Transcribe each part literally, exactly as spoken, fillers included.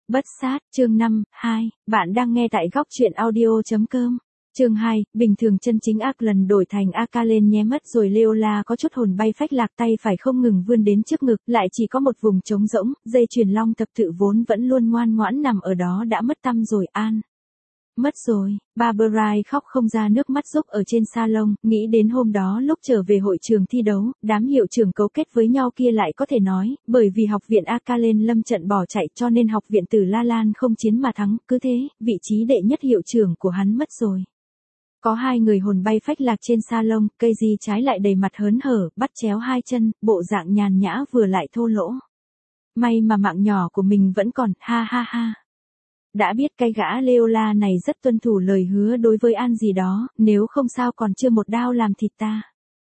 Bất sát, chương năm, hai, bạn đang nghe tại góc truyện audio chấm com. Chương hai, bình thường chân chính ác lần đổi thành aka lên nhé mất rồi Leola có chút hồn bay phách lạc, tay phải không ngừng vươn đến trước ngực, lại chỉ có một vùng trống rỗng, dây chuyền long thập tự vốn vẫn luôn ngoan ngoãn nằm ở đó đã mất tăm rồi. An. Mất rồi, Barbara khóc không ra nước mắt rúc ở trên salon, nghĩ đến hôm đó lúc trở về hội trường thi đấu, đám hiệu trưởng cấu kết với nhau kia lại có thể nói, bởi vì học viện aka lên lâm trận bỏ chạy cho nên học viện Tử La Lan không chiến mà thắng, cứ thế, vị trí đệ nhất hiệu trưởng của hắn mất rồi. Có hai người hồn bay phách lạc trên salon, cây gì trái lại đầy mặt hớn hở, bắt chéo hai chân, bộ dạng nhàn nhã vừa lại thô lỗ. May mà mạng nhỏ của mình vẫn còn, ha ha ha. Đã biết cái gã Leola này rất tuân thủ lời hứa đối với An gì đó, nếu không sao còn chưa một đao làm thịt ta.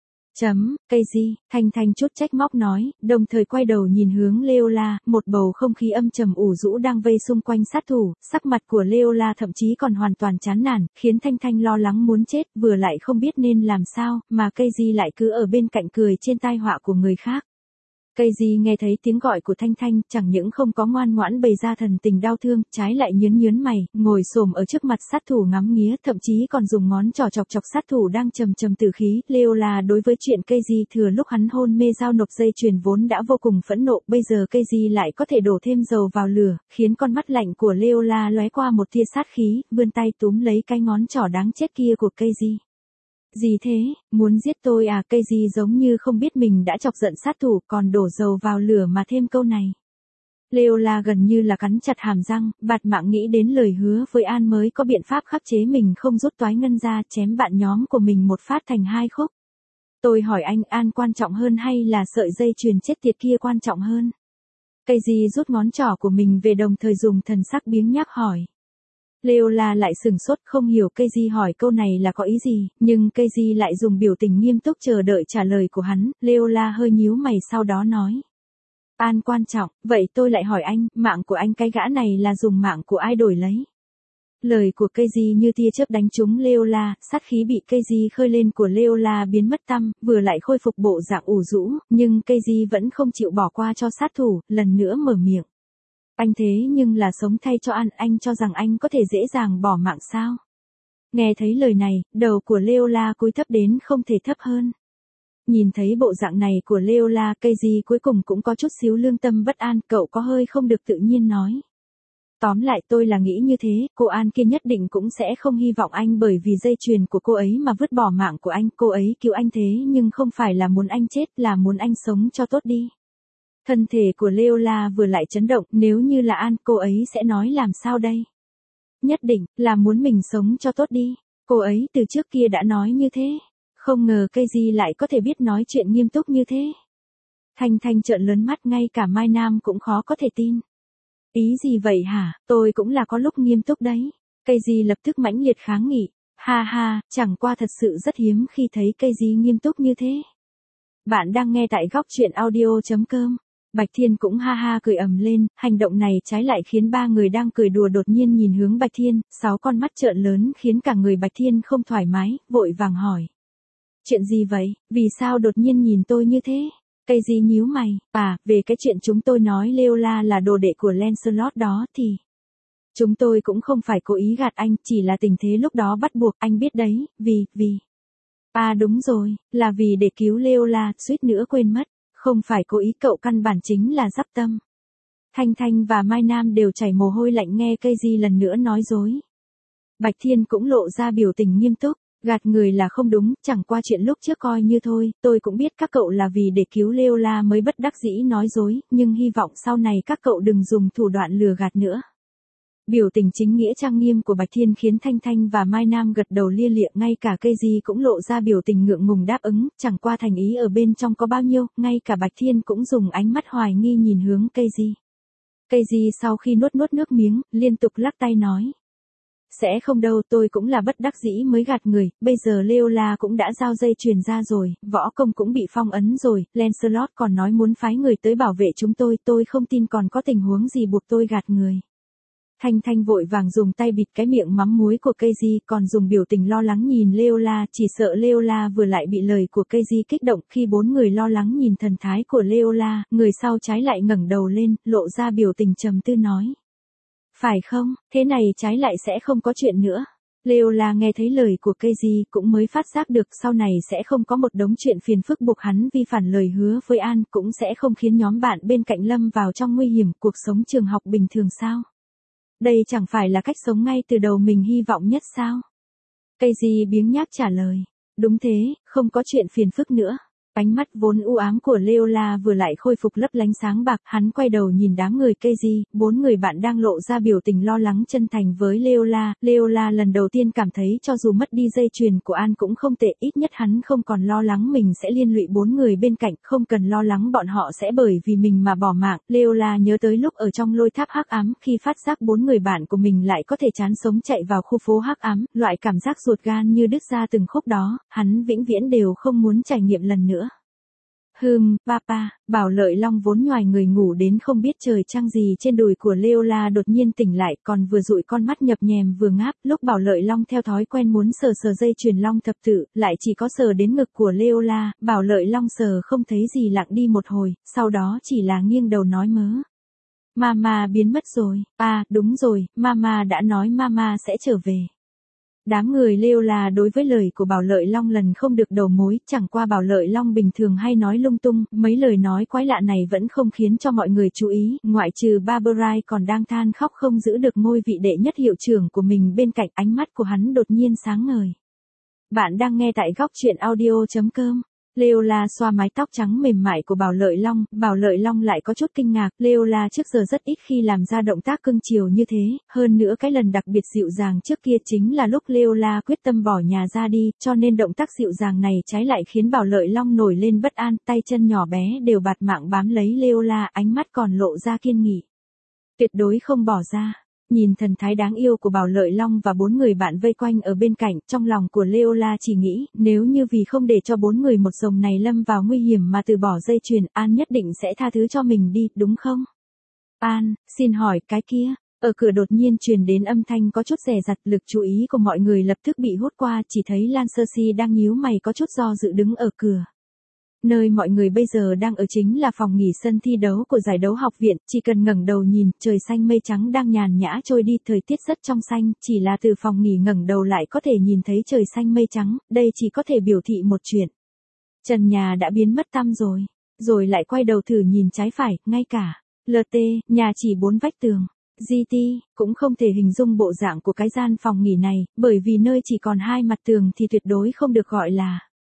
Chấm, cây gì, Thanh Thanh chút trách móc nói, đồng thời quay đầu nhìn hướng Leola, một bầu không khí âm trầm ủ rũ đang vây xung quanh sát thủ, sắc mặt của Leola thậm chí còn hoàn toàn chán nản, khiến Thanh Thanh lo lắng muốn chết, vừa lại không biết nên làm sao, mà cây gì lại cứ ở bên cạnh cười trên tai họa của người khác. Cây gì nghe thấy tiếng gọi của Thanh Thanh, chẳng những không có ngoan ngoãn bày ra thần tình đau thương, trái lại nhớn nhớn mày, ngồi xổm ở trước mặt sát thủ ngắm nghía, thậm chí còn dùng ngón trỏ chọc chọc sát thủ đang trầm trầm tử khí. Leola đối với chuyện cây gì thừa lúc hắn hôn mê giao nộp dây chuyền vốn đã vô cùng phẫn nộ, bây giờ cây gì lại có thể đổ thêm dầu vào lửa, khiến con mắt lạnh của Leola lóe qua một tia sát khí, vươn tay túm lấy cái ngón trỏ đáng chết kia của cây gì. Gì thế, muốn giết tôi à? Cây gì giống như không biết mình đã chọc giận sát thủ, còn đổ dầu vào lửa mà thêm câu này. Leola gần như là cắn chặt hàm răng, bạt mạng nghĩ đến lời hứa với An mới có biện pháp khắc chế mình không rút toái ngân ra chém bạn nhóm của mình một phát thành hai khúc. Tôi hỏi anh, An quan trọng hơn hay là sợi dây chuyền chết tiệt kia quan trọng hơn? Cây gì rút ngón trỏ của mình về đồng thời dùng thần sắc biếng nhác hỏi. Leola lại sừng sốt không hiểu cây gì hỏi câu này là có ý gì, nhưng cây gì lại dùng biểu tình nghiêm túc chờ đợi trả lời của hắn. Leola hơi nhíu mày sau đó nói. An quan trọng, vậy tôi lại hỏi anh, mạng của anh cái gã này là dùng mạng của ai đổi lấy? Lời của cây gì như tia chớp đánh trúng Leola, sát khí bị cây gì khơi lên của Leola biến mất tăm, vừa lại khôi phục bộ dạng ủ rũ, nhưng cây gì vẫn không chịu bỏ qua cho sát thủ, lần nữa mở miệng. Anh thế nhưng là sống thay cho An, anh cho rằng anh có thể dễ dàng bỏ mạng sao? Nghe thấy lời này, đầu của Leola cúi thấp đến không thể thấp hơn. Nhìn thấy bộ dạng này của Leola, cây gì cuối cùng cũng có chút xíu lương tâm bất an, cậu có hơi không được tự nhiên nói. Tóm lại tôi là nghĩ như thế, cô An kia nhất định cũng sẽ không hy vọng anh bởi vì dây chuyền của cô ấy mà vứt bỏ mạng của anh, cô ấy cứu anh thế nhưng không phải là muốn anh chết, là muốn anh sống cho tốt đi. Thân thể của Leola vừa lại chấn động, nếu như là An, cô ấy sẽ nói làm sao đây? Nhất định, là muốn mình sống cho tốt đi. Cô ấy từ trước kia đã nói như thế. Không ngờ cây gì lại có thể biết nói chuyện nghiêm túc như thế. Thanh Thanh trợn lớn mắt, ngay cả Mai Nam cũng khó có thể tin. Ý gì vậy hả, tôi cũng là có lúc nghiêm túc đấy. Cây gì lập tức mãnh liệt kháng nghị. Ha ha, chẳng qua thật sự rất hiếm khi thấy cây gì nghiêm túc như thế. Bạn đang nghe tại góc truyện audio chấm com. Bạch Thiên cũng ha ha cười ầm lên, hành động này trái lại khiến ba người đang cười đùa đột nhiên nhìn hướng Bạch Thiên, sáu con mắt trợn lớn khiến cả người Bạch Thiên không thoải mái, vội vàng hỏi. Chuyện gì vậy, vì sao đột nhiên nhìn tôi như thế? Cây gì nhíu mày, à, về cái chuyện chúng tôi nói Leola là đồ đệ của Lancelot đó thì... Chúng tôi cũng không phải cố ý gạt anh, chỉ là tình thế lúc đó bắt buộc, anh biết đấy, vì, vì... À đúng rồi, là vì để cứu Leola, suýt nữa quên mất. Không phải cố ý, cậu căn bản chính là dắp tâm. Thanh Thanh và Mai Nam đều chảy mồ hôi lạnh nghe cây gì lần nữa nói dối. Bạch Thiên cũng lộ ra biểu tình nghiêm túc, gạt người là không đúng, chẳng qua chuyện lúc trước coi như thôi, tôi cũng biết các cậu là vì để cứu Leola mới bất đắc dĩ nói dối, nhưng hy vọng sau này các cậu đừng dùng thủ đoạn lừa gạt nữa. Biểu tình chính nghĩa trang nghiêm của Bạch Thiên khiến Thanh Thanh và Mai Nam gật đầu lia lịa, ngay cả cây gì cũng lộ ra biểu tình ngượng ngùng đáp ứng, chẳng qua thành ý ở bên trong có bao nhiêu, ngay cả Bạch Thiên cũng dùng ánh mắt hoài nghi nhìn hướng cây gì. Cây gì sau khi nuốt nuốt nước miếng, liên tục lắc tay nói. Sẽ không đâu, tôi cũng là bất đắc dĩ mới gạt người, bây giờ Leola cũng đã giao dây chuyền ra rồi, võ công cũng bị phong ấn rồi, Lancelot còn nói muốn phái người tới bảo vệ chúng tôi, tôi không tin còn có tình huống gì buộc tôi gạt người. Thanh Thanh vội vàng dùng tay bịt cái miệng mắm muối của cây di, còn dùng biểu tình lo lắng nhìn Leola, chỉ sợ Leola vừa lại bị lời của cây di kích động. Khi bốn người lo lắng nhìn thần thái của Leola, người sau trái lại ngẩng đầu lên, lộ ra biểu tình trầm tư nói. Phải không, thế này trái lại sẽ không có chuyện nữa. Leola nghe thấy lời của Keiji cũng mới phát giác được sau này sẽ không có một đống chuyện phiền phức buộc hắn vi phản lời hứa với An, cũng sẽ không khiến nhóm bạn bên cạnh lâm vào trong nguy hiểm, cuộc sống trường học bình thường sao? Đây chẳng phải là cách sống ngay từ đầu mình hy vọng nhất sao? Keiji biếng nhác trả lời. Đúng thế, không có chuyện phiền phức nữa. Ánh mắt vốn u ám của Leola vừa lại khôi phục lấp lánh sáng bạc, hắn quay đầu nhìn đám người Keiji, bốn người bạn đang lộ ra biểu tình lo lắng chân thành với Leola. Leola lần đầu tiên cảm thấy cho dù mất đi dây chuyền của An cũng không tệ, ít nhất hắn không còn lo lắng mình sẽ liên lụy bốn người bên cạnh, không cần lo lắng bọn họ sẽ bởi vì mình mà bỏ mạng. Leola nhớ tới lúc ở trong lôi tháp hắc ám, khi phát giác bốn người bạn của mình lại có thể chán sống chạy vào khu phố hắc ám, loại cảm giác ruột gan như đứt ra từng khúc đó, hắn vĩnh viễn đều không muốn trải nghiệm lần nữa. Hừm, papa, Bảo Lợi Long vốn nhoài người ngủ đến không biết trời trăng gì trên đùi của Leola đột nhiên tỉnh lại, còn vừa dụi con mắt nhập nhèm vừa ngáp, lúc Bảo Lợi Long theo thói quen muốn sờ sờ dây chuyền long thập tự, lại chỉ có sờ đến ngực của Leola, Bảo Lợi Long sờ không thấy gì lặng đi một hồi, sau đó chỉ là nghiêng đầu nói mớ. Mama biến mất rồi, à, đúng rồi, Mama đã nói Mama sẽ trở về. Đám người Leola đối với lời của Bảo Lợi Long lần không được đầu mối, chẳng qua Bảo Lợi Long bình thường hay nói lung tung, mấy lời nói quái lạ này vẫn không khiến cho mọi người chú ý, ngoại trừ Barberai còn đang than khóc không giữ được ngôi vị đệ nhất hiệu trưởng của mình bên cạnh, ánh mắt của hắn đột nhiên sáng ngời. Bạn đang nghe tại góc truyện audio chấm com. Leola xoa mái tóc trắng mềm mại của Bảo Lợi Long, Bảo Lợi Long lại có chút kinh ngạc, Leola trước giờ rất ít khi làm ra động tác cưng chiều như thế, hơn nữa cái lần đặc biệt dịu dàng trước kia chính là lúc Leola quyết tâm bỏ nhà ra đi, cho nên động tác dịu dàng này trái lại khiến Bảo Lợi Long nổi lên bất an, tay chân nhỏ bé đều bạt mạng bám lấy Leola, ánh mắt còn lộ ra kiên nghị. Tuyệt đối không bỏ ra. Nhìn thần thái đáng yêu của Bảo Lợi Long và bốn người bạn vây quanh ở bên cạnh, trong lòng của Leola chỉ nghĩ, nếu như vì không để cho bốn người một rồng này lâm vào nguy hiểm mà từ bỏ dây chuyền, An nhất định sẽ tha thứ cho mình đi, đúng không? An, xin hỏi cái kia, ở cửa đột nhiên truyền đến âm thanh có chút dè dặt, lực chú ý của mọi người lập tức bị hút qua, chỉ thấy Lan Cersei đang nhíu mày có chút do dự đứng ở cửa. Nơi mọi người bây giờ đang ở chính là phòng nghỉ sân thi đấu của giải đấu học viện, chỉ cần ngẩng đầu nhìn, trời xanh mây trắng đang nhàn nhã trôi đi, thời tiết rất trong xanh, chỉ là từ phòng nghỉ ngẩng đầu lại có thể nhìn thấy trời xanh mây trắng, đây chỉ có thể biểu thị một chuyện. Trần nhà đã biến mất tăm rồi, rồi lại quay đầu thử nhìn trái phải, ngay cả lờ tê, nhà chỉ bốn vách tường. giê tê, cũng không thể hình dung bộ dạng của cái gian phòng nghỉ này, bởi vì nơi chỉ còn hai mặt tường thì tuyệt đối không được gọi là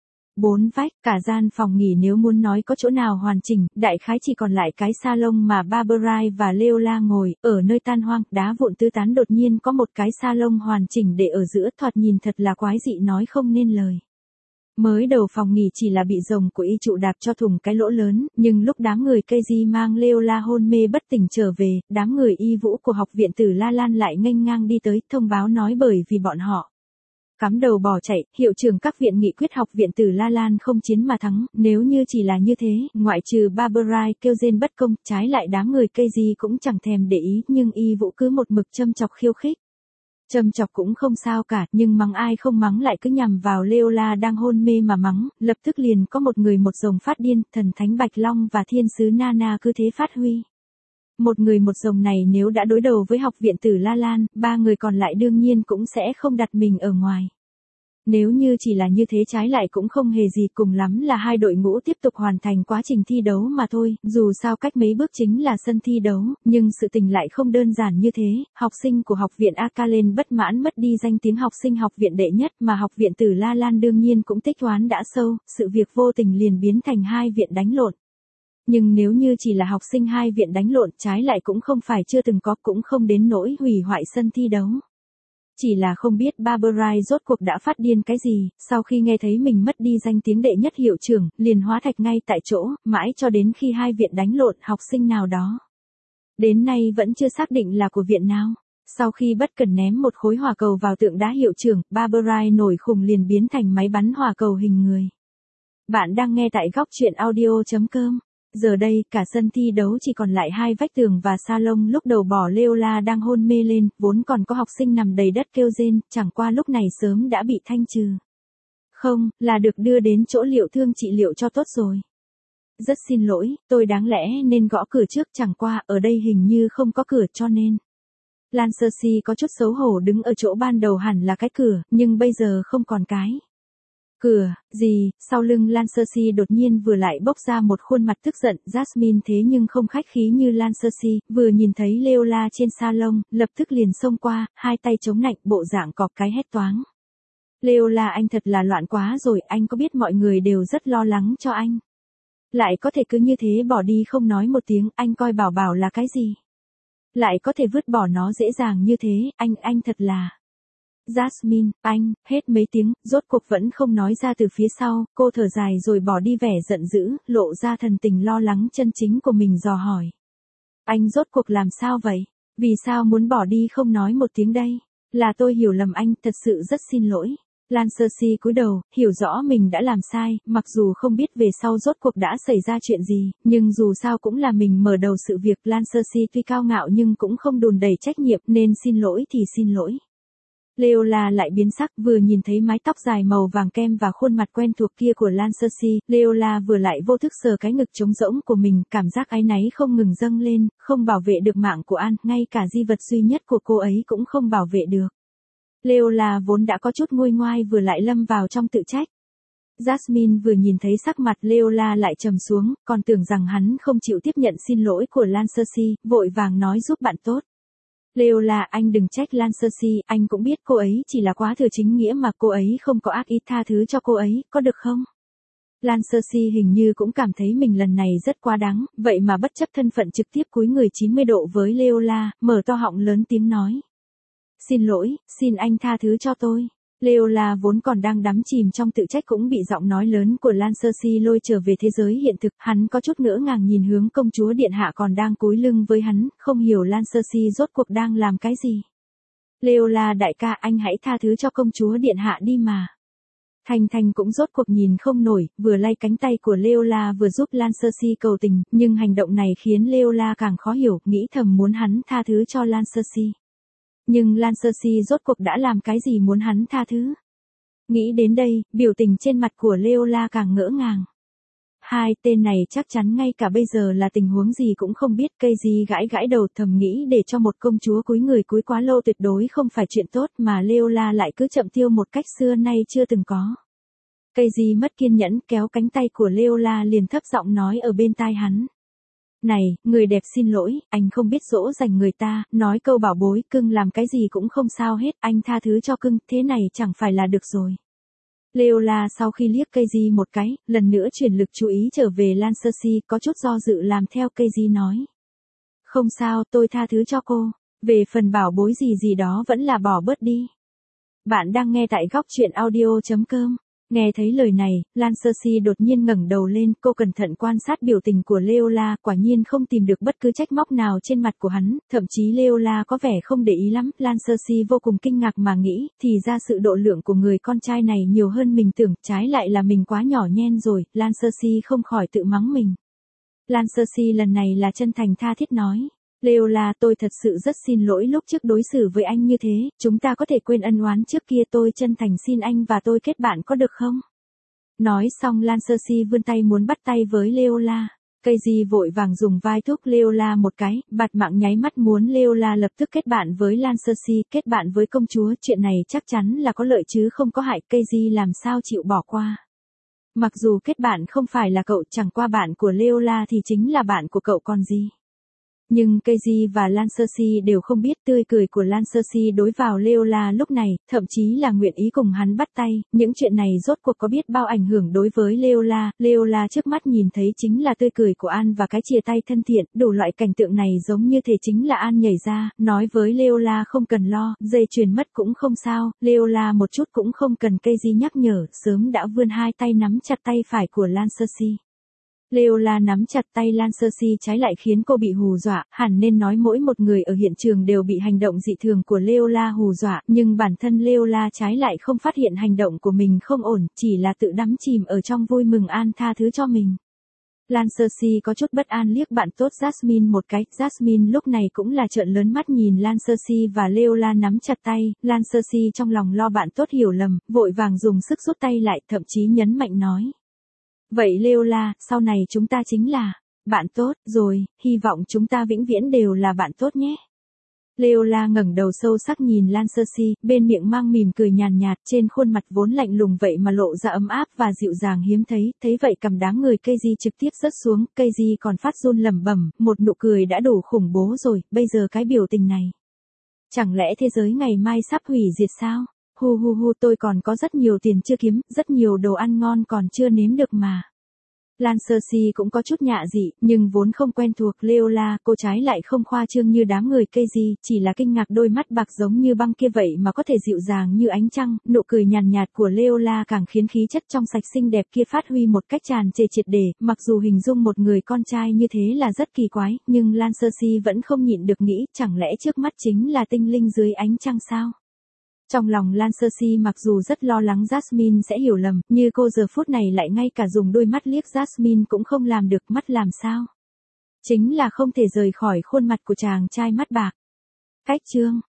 bốn vách, cả gian phòng nghỉ nếu muốn nói có chỗ nào hoàn chỉnh, đại khái chỉ còn lại cái salon mà Barberai và Leola ngồi, ở nơi tan hoang, đá vụn tứ tán đột nhiên có một cái salon hoàn chỉnh để ở giữa, thoạt nhìn thật là quái dị nói không nên lời. Mới đầu phòng nghỉ chỉ là bị rồng của y trụ đạp cho thủng cái lỗ lớn, nhưng lúc đám người Keiji mang Leola hôn mê bất tỉnh trở về, đám người y vũ của học viện Tử La Lan lại nghênh ngang đi tới, thông báo nói bởi vì bọn họ cắm đầu bỏ chạy, hiệu trưởng các viện nghị quyết học viện Tử La Lan không chiến mà thắng, nếu như chỉ là như thế, ngoại trừ Barberai kêu rên bất công, trái lại đám người Keiji cũng chẳng thèm để ý, nhưng y vũ cứ một mực châm chọc khiêu khích. Châm chọc cũng không sao cả, nhưng mắng ai không mắng lại cứ nhằm vào Leola đang hôn mê mà mắng, lập tức liền có một người một rồng phát điên, thần thánh Bạch Long và thiên sứ Nana cứ thế phát huy. Một người một rồng này nếu đã đối đầu với học viện Tử La Lan, ba người còn lại đương nhiên cũng sẽ không đặt mình ở ngoài. Nếu như chỉ là như thế trái lại cũng không hề gì, cùng lắm là hai đội ngũ tiếp tục hoàn thành quá trình thi đấu mà thôi, dù sao cách mấy bước chính là sân thi đấu, nhưng sự tình lại không đơn giản như thế, học sinh của học viện Akalen bất mãn mất đi danh tiếng học sinh học viện đệ nhất mà học viện Tử La Lan đương nhiên cũng tích oán đã sâu, sự việc vô tình liền biến thành hai viện đánh lộn. Nhưng nếu như chỉ là học sinh hai viện đánh lộn trái lại cũng không phải chưa từng có, cũng không đến nỗi hủy hoại sân thi đấu. Chỉ là không biết Barberai rốt cuộc đã phát điên cái gì, sau khi nghe thấy mình mất đi danh tiếng đệ nhất hiệu trưởng, liền hóa thạch ngay tại chỗ, mãi cho đến khi hai viện đánh lộn học sinh nào đó. Đến nay vẫn chưa xác định là của viện nào. Sau khi bất cần ném một khối hỏa cầu vào tượng đá hiệu trưởng, Barberai nổi khùng liền biến thành máy bắn hỏa cầu hình người. Bạn đang nghe tại góc truyện audio chấm com. Giờ đây, cả sân thi đấu chỉ còn lại hai vách tường và salon, lúc đầu bỏ Leola đang hôn mê lên, vốn còn có học sinh nằm đầy đất kêu rên, chẳng qua lúc này sớm đã bị thanh trừ. Không, là được đưa đến chỗ liệu thương trị liệu cho tốt rồi. Rất xin lỗi, tôi đáng lẽ nên gõ cửa trước, chẳng qua ở đây hình như không có cửa cho nên. Lan Cersei có chút xấu hổ đứng ở chỗ ban đầu hẳn là cái cửa, nhưng bây giờ không còn cái cửa gì, sau lưng Lan Cersei đột nhiên vừa lại bốc ra một khuôn mặt tức giận, Jasmine thế nhưng không khách khí như Lan Cersei, vừa nhìn thấy Leola trên salon, lập tức liền xông qua, hai tay chống nạnh, bộ dạng cọp cái hét toáng. Leola anh thật là loạn quá rồi, anh có biết mọi người đều rất lo lắng cho anh. Lại có thể cứ như thế bỏ đi không nói một tiếng, anh coi Bảo Bảo là cái gì? Lại có thể vứt bỏ nó dễ dàng như thế, anh, anh thật là... Jasmine, anh, hết mấy tiếng, rốt cuộc vẫn không nói ra từ phía sau, cô thở dài rồi bỏ đi vẻ giận dữ, lộ ra thần tình lo lắng chân chính của mình dò hỏi. Anh rốt cuộc làm sao vậy? Vì sao muốn bỏ đi không nói một tiếng đây? Là tôi hiểu lầm anh, thật sự rất xin lỗi. Lan Cersei cúi đầu, hiểu rõ mình đã làm sai, mặc dù không biết về sau rốt cuộc đã xảy ra chuyện gì, nhưng dù sao cũng là mình mở đầu sự việc. Lan Cersei tuy cao ngạo nhưng cũng không đùn đẩy trách nhiệm, nên xin lỗi thì xin lỗi. Leola lại biến sắc, vừa nhìn thấy mái tóc dài màu vàng kem và khuôn mặt quen thuộc kia của Lan Cersei, Leola vừa lại vô thức sờ cái ngực trống rỗng của mình, cảm giác áy náy không ngừng dâng lên, không bảo vệ được mạng của An, ngay cả di vật duy nhất của cô ấy cũng không bảo vệ được. Leola vốn đã có chút nguôi ngoai vừa lại lâm vào trong tự trách. Jasmine vừa nhìn thấy sắc mặt Leola lại trầm xuống, còn tưởng rằng hắn không chịu tiếp nhận xin lỗi của Lan Cersei, vội vàng nói giúp bạn tốt. Leola, anh đừng trách Lan Cersei, anh cũng biết cô ấy chỉ là quá thừa chính nghĩa mà cô ấy không có ác ý, tha thứ cho cô ấy, có được không? Lan Cersei hình như cũng cảm thấy mình lần này rất quá đáng, vậy mà bất chấp thân phận trực tiếp cúi người chín mươi độ với Leola, mở to họng lớn tiếng nói. Xin lỗi, xin anh tha thứ cho tôi. Leola vốn còn đang đắm chìm trong tự trách cũng bị giọng nói lớn của Lan Cersei lôi trở về thế giới hiện thực, hắn có chút ngỡ ngàng nhìn hướng công chúa điện hạ còn đang cúi lưng với hắn, không hiểu Lan Cersei rốt cuộc đang làm cái gì. Leola đại ca, anh hãy tha thứ cho công chúa điện hạ đi mà. Thành Thành cũng rốt cuộc nhìn không nổi, vừa lay cánh tay của Leola vừa giúp Lan Cersei cầu tình, nhưng hành động này khiến Leola càng khó hiểu, nghĩ thầm muốn hắn tha thứ cho Lan Cersei. Nhưng Lan Cersei rốt cuộc đã làm cái gì muốn hắn tha thứ? Nghĩ đến đây, biểu tình trên mặt của Leola càng ngỡ ngàng. Hai tên này chắc chắn ngay cả bây giờ là tình huống gì cũng không biết. Cây gì gãi gãi đầu thầm nghĩ để cho một công chúa cúi người cúi quá lâu tuyệt đối không phải chuyện tốt mà Leola lại cứ chậm tiêu một cách xưa nay chưa từng có. Cây gì mất kiên nhẫn kéo cánh tay của Leola liền thấp giọng nói ở bên tai hắn. Này, người đẹp xin lỗi, anh không biết dỗ dành người ta, nói câu bảo bối, cưng làm cái gì cũng không sao hết, anh tha thứ cho cưng, thế này chẳng phải là được rồi. Leola sau khi liếc cây di một cái, lần nữa chuyển lực chú ý trở về Lan Cersei, có chút do dự làm theo cây di nói. Không sao, tôi tha thứ cho cô, về phần bảo bối gì gì đó vẫn là bỏ bớt đi. Bạn đang nghe tại góc truyện audio chấm com. Nghe thấy lời này, Lan Cersei đột nhiên ngẩng đầu lên, cô cẩn thận quan sát biểu tình của Leola, quả nhiên không tìm được bất cứ trách móc nào trên mặt của hắn, thậm chí Leola có vẻ không để ý lắm, Lan Cersei vô cùng kinh ngạc mà nghĩ, thì ra sự độ lượng của người con trai này nhiều hơn mình tưởng, trái lại là mình quá nhỏ nhen rồi, Lan Cersei không khỏi tự mắng mình. Lan Cersei lần này là chân thành tha thiết nói. Leola, tôi thật sự rất xin lỗi lúc trước đối xử với anh như thế, chúng ta có thể quên ân oán trước kia, tôi chân thành xin anh và tôi kết bạn có được không? Nói xong Lan Cersei vươn tay muốn bắt tay với Leola. Cây gì vội vàng dùng vai thúc Leola một cái, bạt mạng nháy mắt muốn Leola lập tức kết bạn với Lan Cersei, kết bạn với công chúa, chuyện này chắc chắn là có lợi chứ không có hại, cây gì làm sao chịu bỏ qua. Mặc dù kết bạn không phải là cậu, chẳng qua bạn của Leola thì chính là bạn của cậu còn gì. Nhưng Keiji và Lan Cersei đều không biết tươi cười của Lan Cersei đối vào Leola lúc này, thậm chí là nguyện ý cùng hắn bắt tay, những chuyện này rốt cuộc có biết bao ảnh hưởng đối với Leola, Leola trước mắt nhìn thấy chính là tươi cười của An và cái chia tay thân thiện, đủ loại cảnh tượng này giống như thể chính là An nhảy ra, nói với Leola không cần lo, dây chuyền mất cũng không sao, Leola một chút cũng không cần Keiji nhắc nhở, sớm đã vươn hai tay nắm chặt tay phải của Lan Cersei. Leola nắm chặt tay Lan Cersei trái lại khiến cô bị hù dọa, hẳn nên nói mỗi một người ở hiện trường đều bị hành động dị thường của Leola hù dọa, nhưng bản thân Leola trái lại không phát hiện hành động của mình không ổn, chỉ là tự đắm chìm ở trong vui mừng An tha thứ cho mình. Lan Cersei có chút bất an liếc bạn tốt Jasmine một cái, Jasmine lúc này cũng là trợn lớn mắt nhìn Lan Cersei và Leola nắm chặt tay, Lan Cersei trong lòng lo bạn tốt hiểu lầm, vội vàng dùng sức rút tay lại, thậm chí nhấn mạnh nói. Vậy Leola, sau này chúng ta chính là bạn tốt, rồi, hy vọng chúng ta vĩnh viễn đều là bạn tốt nhé. Leola ngẩng đầu sâu sắc nhìn Lan Cersei, bên miệng mang mỉm cười nhàn nhạt, trên khuôn mặt vốn lạnh lùng vậy mà lộ ra ấm áp và dịu dàng hiếm thấy, thấy vậy cầm đáng người Keiji trực tiếp rớt xuống, Keiji còn phát run lẩm bẩm, một nụ cười đã đủ khủng bố rồi, bây giờ cái biểu tình này. Chẳng lẽ thế giới ngày mai sắp hủy diệt sao? Hu hu hu, tôi còn có rất nhiều tiền chưa kiếm, rất nhiều đồ ăn ngon còn chưa nếm được mà. Lan Cersei cũng có chút nhạ dị, nhưng vốn không quen thuộc Leola, cô trái lại không khoa trương như đám người Keiji, chỉ là kinh ngạc đôi mắt bạc giống như băng kia vậy mà có thể dịu dàng như ánh trăng, nụ cười nhàn nhạt của Leola càng khiến khí chất trong sạch xinh đẹp kia phát huy một cách tràn trề triệt để, mặc dù hình dung một người con trai như thế là rất kỳ quái, nhưng Lan Cersei vẫn không nhịn được nghĩ, chẳng lẽ trước mắt chính là tinh linh dưới ánh trăng sao? Trong lòng Lan Cersei mặc dù rất lo lắng Jasmine sẽ hiểu lầm, như cô giờ phút này lại ngay cả dùng đôi mắt liếc Jasmine cũng không làm được, mắt làm sao? Chính là không thể rời khỏi khuôn mặt của chàng trai mắt bạc. Cách chương